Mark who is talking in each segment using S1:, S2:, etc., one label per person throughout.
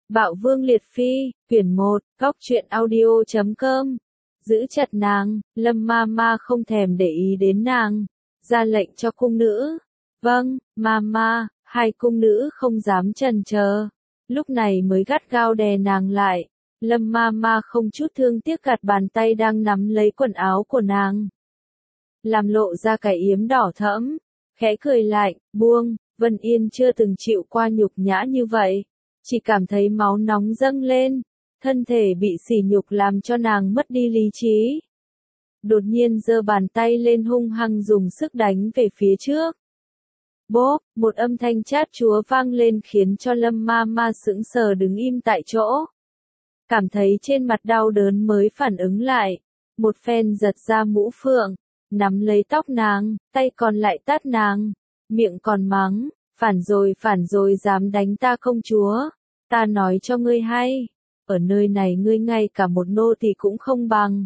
S1: Bạo Vương Liệt Phi, quyển 1, goctruyện audio.com. Giữ chặt nàng, Lâm ma ma không thèm để ý đến nàng, ra lệnh cho cung nữ. Vâng, ma, hai cung nữ không dám chần chờ, lúc này mới gắt gao đè nàng lại. Lâm ma ma không chút thương tiếc gạt bàn tay đang nắm lấy quần áo của nàng, làm lộ ra cái yếm đỏ thẫm, khẽ cười lạnh, buông. Vân Yên chưa từng chịu qua nhục nhã như vậy, chỉ cảm thấy máu nóng dâng lên, thân thể bị sỉ nhục làm cho nàng mất đi lý trí. Đột nhiên giơ bàn tay lên hung hăng dùng sức đánh về phía trước. Bốp, một âm thanh chát chúa vang lên khiến cho Lâm ma ma sững sờ đứng im tại chỗ. Cảm thấy trên mặt đau đớn mới phản ứng lại, một phen giật ra mũ phượng, nắm lấy tóc nàng, tay còn lại tát nàng, miệng còn mắng, phản rồi dám đánh ta công chúa, ta nói cho ngươi hay, ở nơi này ngươi ngay cả một nô tỳ cũng không bằng.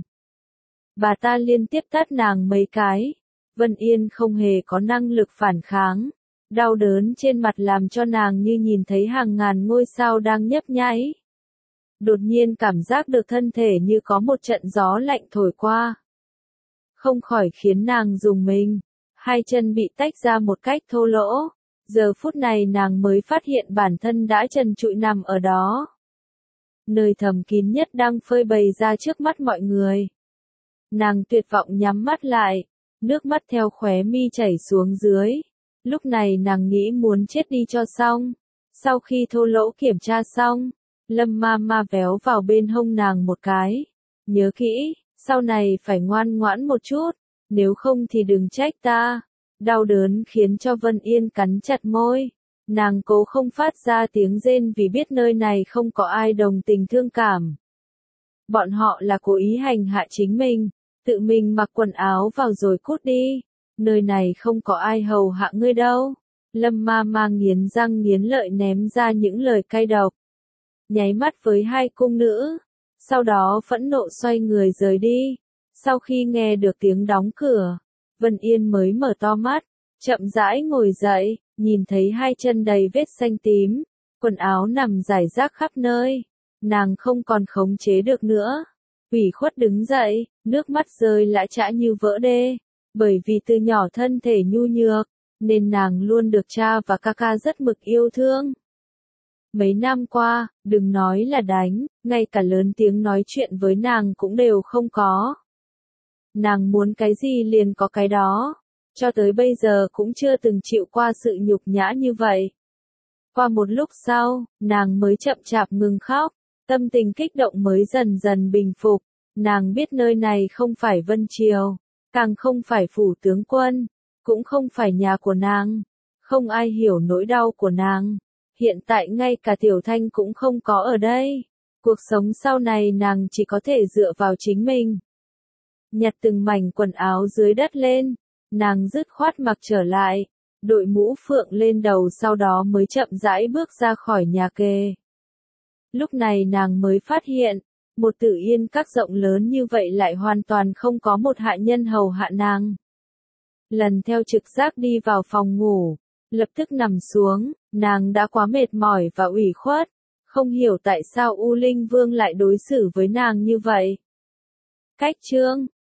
S1: Bà ta liên tiếp tát nàng mấy cái, Vân Yên không hề có năng lực phản kháng, đau đớn trên mặt làm cho nàng như nhìn thấy hàng ngàn ngôi sao đang nhấp nháy. Đột nhiên cảm giác được thân thể như có một trận gió lạnh thổi qua, không khỏi khiến nàng rùng mình, hai chân bị tách ra một cách thô lỗ. Giờ phút này nàng mới phát hiện bản thân đã trần trụi nằm ở đó, nơi thầm kín nhất đang phơi bày ra trước mắt mọi người. Nàng tuyệt vọng nhắm mắt lại, nước mắt theo khóe mi chảy xuống dưới. Lúc này nàng nghĩ muốn chết đi cho xong. Sau khi thô lỗ kiểm tra xong, Lâm ma ma véo vào bên hông nàng một cái. Nhớ kỹ, sau này phải ngoan ngoãn một chút, nếu không thì đừng trách ta. Đau đớn khiến cho Vân Yên cắn chặt môi. Nàng cố không phát ra tiếng rên vì biết nơi này không có ai đồng tình thương cảm. Bọn họ là cố ý hành hạ chính mình, tự mình mặc quần áo vào rồi cút đi. Nơi này không có ai hầu hạ ngươi đâu. Lâm ma ma nghiến răng nghiến lợi ném ra những lời cay độc. Nháy mắt với hai cung nữ. Sau đó phẫn nộ xoay người rời đi. Sau khi nghe được tiếng đóng cửa, Vân Yên mới mở to mắt, chậm rãi ngồi dậy, nhìn thấy hai chân đầy vết xanh tím, quần áo nằm rải rác khắp nơi. Nàng không còn khống chế được nữa. Ủy khuất đứng dậy, nước mắt rơi lã chã như vỡ đê. Bởi vì từ nhỏ thân thể nhu nhược, nên nàng luôn được cha và ca ca rất mực yêu thương. Mấy năm qua, đừng nói là đánh, ngay cả lớn tiếng nói chuyện với nàng cũng đều không có. Nàng muốn cái gì liền có cái đó, cho tới bây giờ cũng chưa từng chịu qua sự nhục nhã như vậy. Qua một lúc sau, nàng mới chậm chạp ngừng khóc, tâm tình kích động mới dần dần bình phục. Nàng biết nơi này không phải Vân Triều, càng không phải phủ tướng quân, cũng không phải nhà của nàng, không ai hiểu nỗi đau của nàng. Hiện tại ngay cả Tiểu Thanh cũng không có ở đây. Cuộc sống sau này nàng chỉ có thể dựa vào chính mình. Nhặt từng mảnh quần áo dưới đất lên, nàng dứt khoát mặc trở lại, đội mũ phượng lên đầu sau đó mới chậm rãi bước ra khỏi nhà kê. Lúc này nàng mới phát hiện, một Tử Yên Các rộng lớn như vậy lại hoàn toàn không có một hạ nhân hầu hạ nàng. Lần theo trực giác đi vào phòng ngủ, lập tức nằm xuống, nàng đã quá mệt mỏi và ủy khuất, không hiểu tại sao U Linh Vương lại đối xử với nàng như vậy. Cách chương